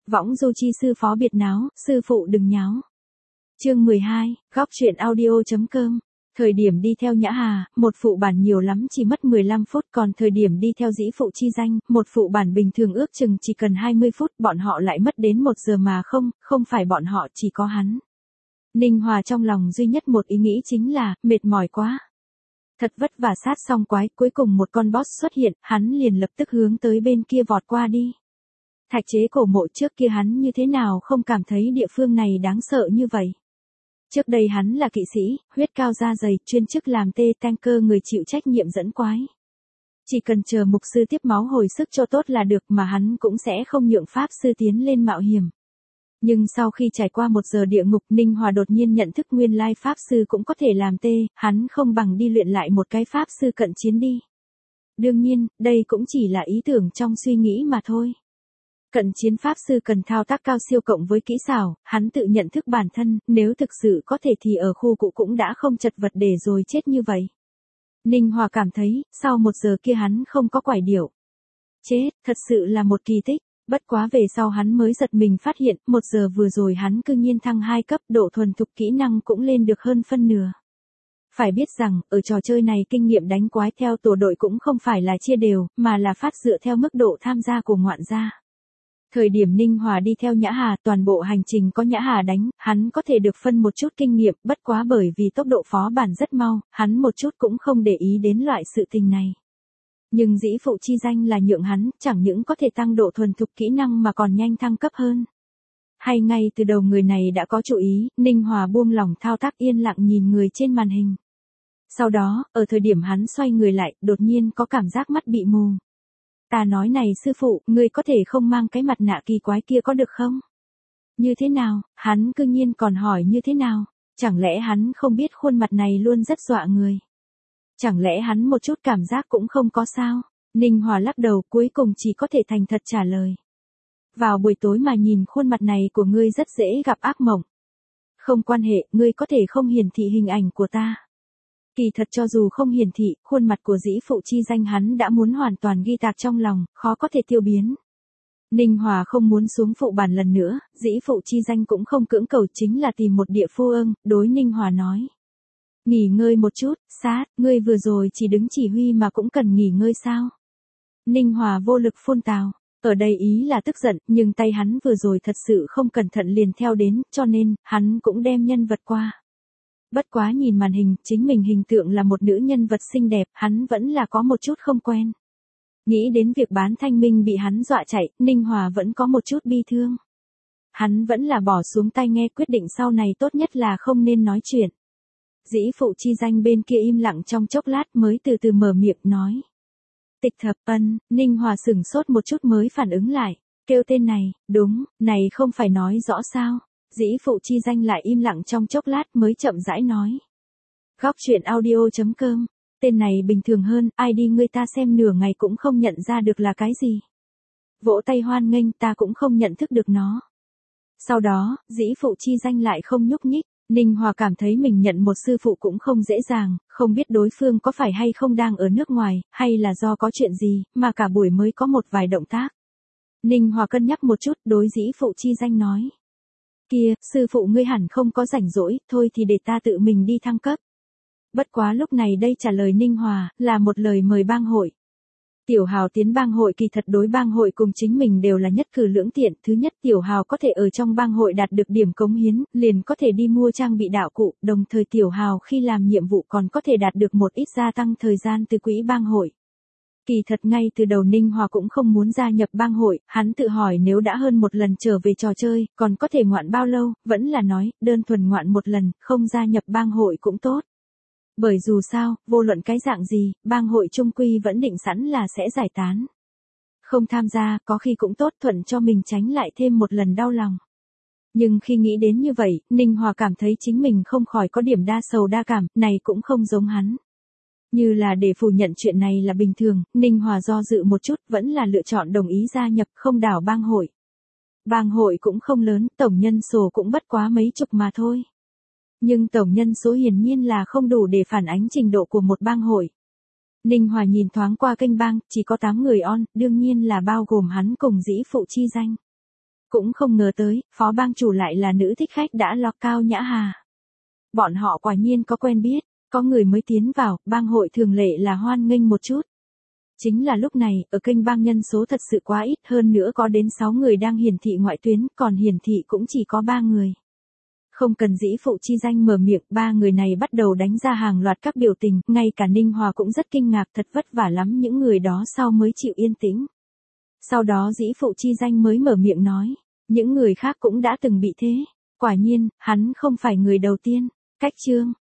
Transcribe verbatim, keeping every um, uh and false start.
Võng du chi sư phó biệt náo, sư phụ đừng nháo. Chương mười hai, góc truyện audio.com. Thời điểm đi theo Nhã Hà, một phụ bản nhiều lắm chỉ mất mười lăm phút, còn thời điểm đi theo Dĩ Phụ Chi Danh, một phụ bản bình thường ước chừng chỉ cần hai mươi phút, bọn họ lại mất đến một giờ mà không, không phải bọn họ chỉ có hắn. Ninh Hòa trong lòng duy nhất một ý nghĩ chính là, mệt mỏi quá. Thật vất vả sát xong quái, cuối cùng một con boss xuất hiện, hắn liền lập tức hướng tới bên kia vọt qua đi. Thạch chế cổ mộ trước kia hắn như thế nào không cảm thấy địa phương này đáng sợ như vậy. Trước đây hắn là kỵ sĩ, huyết cao da dày, chuyên chức làm tê tanker người chịu trách nhiệm dẫn quái. Chỉ cần chờ mục sư tiếp máu hồi sức cho tốt là được mà hắn cũng sẽ không nhượng pháp sư tiến lên mạo hiểm. Nhưng sau khi trải qua một giờ địa ngục, Ninh Hòa đột nhiên nhận thức nguyên lai pháp sư cũng có thể làm tê, hắn không bằng đi luyện lại một cái pháp sư cận chiến đi. Đương nhiên, đây cũng chỉ là ý tưởng trong suy nghĩ mà thôi. Cận chiến pháp sư cần thao tác cao siêu cộng với kỹ xảo, hắn tự nhận thức bản thân, nếu thực sự có thể thì ở khu cụ cũng đã không chật vật để rồi chết như vậy. Ninh Hòa cảm thấy, sau một giờ kia hắn không có quải điểu. Chết, thật sự là một kỳ tích. Bất quá về sau hắn mới giật mình phát hiện, một giờ vừa rồi hắn cư nhiên thăng hai cấp, độ thuần thục kỹ năng cũng lên được hơn phân nửa. Phải biết rằng, ở trò chơi này kinh nghiệm đánh quái theo tổ đội cũng không phải là chia đều, mà là phát dựa theo mức độ tham gia của ngoạn gia. Thời điểm Ninh Hòa đi theo Nhã Hà, toàn bộ hành trình có Nhã Hà đánh, hắn có thể được phân một chút kinh nghiệm, bất quá bởi vì tốc độ phó bản rất mau, hắn một chút cũng không để ý đến loại sự tình này. Nhưng Dĩ Phụ Chi Danh là nhượng hắn, chẳng những có thể tăng độ thuần thục kỹ năng mà còn nhanh thăng cấp hơn. Hay ngay từ đầu người này đã có chủ ý, Ninh Hòa buông lỏng thao tác yên lặng nhìn người trên màn hình. Sau đó, ở thời điểm hắn xoay người lại, đột nhiên có cảm giác mắt bị mù. Ta nói này sư phụ, ngươi có thể không mang cái mặt nạ kỳ quái kia có được không? Như thế nào, hắn cư nhiên còn hỏi như thế nào? Chẳng lẽ hắn không biết khuôn mặt này luôn rất dọa người? Chẳng lẽ hắn một chút cảm giác cũng không có sao? Ninh Hòa lắc đầu cuối cùng chỉ có thể thành thật trả lời. Vào buổi tối mà nhìn khuôn mặt này của ngươi rất dễ gặp ác mộng. Không quan hệ, ngươi có thể không hiển thị hình ảnh của ta. Kỳ thật cho dù không hiển thị, khuôn mặt của Dĩ Phụ Chi Danh hắn đã muốn hoàn toàn ghi tạc trong lòng, khó có thể tiêu biến. Ninh Hòa không muốn xuống phụ bản lần nữa, Dĩ Phụ Chi Danh cũng không cưỡng cầu chính là tìm một địa phu ưng, đối Ninh Hòa nói. Nghỉ ngơi một chút, sát, ngươi vừa rồi chỉ đứng chỉ huy mà cũng cần nghỉ ngơi sao? Ninh Hòa vô lực phun tào, ở đây ý là tức giận, nhưng tay hắn vừa rồi thật sự không cẩn thận liền theo đến, cho nên, hắn cũng đem nhân vật qua. Bất quá nhìn màn hình, chính mình hình tượng là một nữ nhân vật xinh đẹp, hắn vẫn là có một chút không quen. Nghĩ đến việc bán thanh minh bị hắn dọa chạy, Ninh Hòa vẫn có một chút bi thương. Hắn vẫn là bỏ xuống tai nghe quyết định sau này tốt nhất là không nên nói chuyện. Dĩ Phụ Chi Danh bên kia im lặng trong chốc lát mới từ từ mở miệng nói. Tịch Thập Ân, Ninh Hòa sửng sốt một chút mới phản ứng lại, kêu tên này, đúng, này không phải nói rõ sao. Dĩ Phụ Chi Danh lại im lặng trong chốc lát mới chậm rãi nói. Góc truyện audio.com, tên này bình thường hơn, ai đi người ta xem nửa ngày cũng không nhận ra được là cái gì. Vỗ tay hoan nghênh ta cũng không nhận thức được nó. Sau đó, Dĩ Phụ Chi Danh lại không nhúc nhích. Ninh Hòa cảm thấy mình nhận một sư phụ cũng không dễ dàng, không biết đối phương có phải hay không đang ở nước ngoài, hay là do có chuyện gì, mà cả buổi mới có một vài động tác. Ninh Hòa cân nhắc một chút, đối Dĩ Phụ Chi Danh nói. Kia, sư phụ ngươi hẳn không có rảnh rỗi, thôi thì để ta tự mình đi thăng cấp. Bất quá lúc này đây trả lời Ninh Hòa, là một lời mời bang hội. Tiểu Hào tiến bang hội kỳ thật đối bang hội cùng chính mình đều là nhất cử lưỡng tiện. Thứ nhất, Tiểu Hào có thể ở trong bang hội đạt được điểm cống hiến, liền có thể đi mua trang bị đạo cụ, đồng thời Tiểu Hào khi làm nhiệm vụ còn có thể đạt được một ít gia tăng thời gian từ quỹ bang hội. Kỳ thật ngay từ đầu Ninh Hòa cũng không muốn gia nhập bang hội, hắn tự hỏi nếu đã hơn một lần trở về trò chơi, còn có thể ngoạn bao lâu, vẫn là nói, đơn thuần ngoạn một lần, không gia nhập bang hội cũng tốt. Bởi dù sao, vô luận cái dạng gì, bang hội chung quy vẫn định sẵn là sẽ giải tán. Không tham gia, có khi cũng tốt thuận cho mình tránh lại thêm một lần đau lòng. Nhưng khi nghĩ đến như vậy, Ninh Hòa cảm thấy chính mình không khỏi có điểm đa sầu đa cảm, này cũng không giống hắn. Như là để phủ nhận chuyện này là bình thường, Ninh Hòa do dự một chút vẫn là lựa chọn đồng ý gia nhập không đảo bang hội. Bang hội cũng không lớn, tổng nhân số cũng bất quá mấy chục mà thôi. Nhưng tổng nhân số hiển nhiên là không đủ để phản ánh trình độ của một bang hội. Ninh Hòa nhìn thoáng qua kênh bang, chỉ có tám người on, đương nhiên là bao gồm hắn cùng Dĩ Phụ Chi Danh. Cũng không ngờ tới, phó bang chủ lại là nữ thích khách đã lọt Cao Nhã Hà. Bọn họ quả nhiên có quen biết, có người mới tiến vào, bang hội thường lệ là hoan nghênh một chút. Chính là lúc này, ở kênh bang nhân số thật sự quá ít, hơn nữa có đến sáu người đang hiển thị ngoại tuyến, còn hiển thị cũng chỉ có ba người. Không cần dĩ phụ chi danh mở miệng, ba người này bắt đầu đánh ra hàng loạt các biểu tình, ngay cả Ninh Hòa cũng rất kinh ngạc, thật vất vả lắm những người đó sau mới chịu yên tĩnh. Sau đó dĩ phụ chi danh mới mở miệng nói, những người khác cũng đã từng bị thế. Quả nhiên, hắn không phải người đầu tiên. Cách chương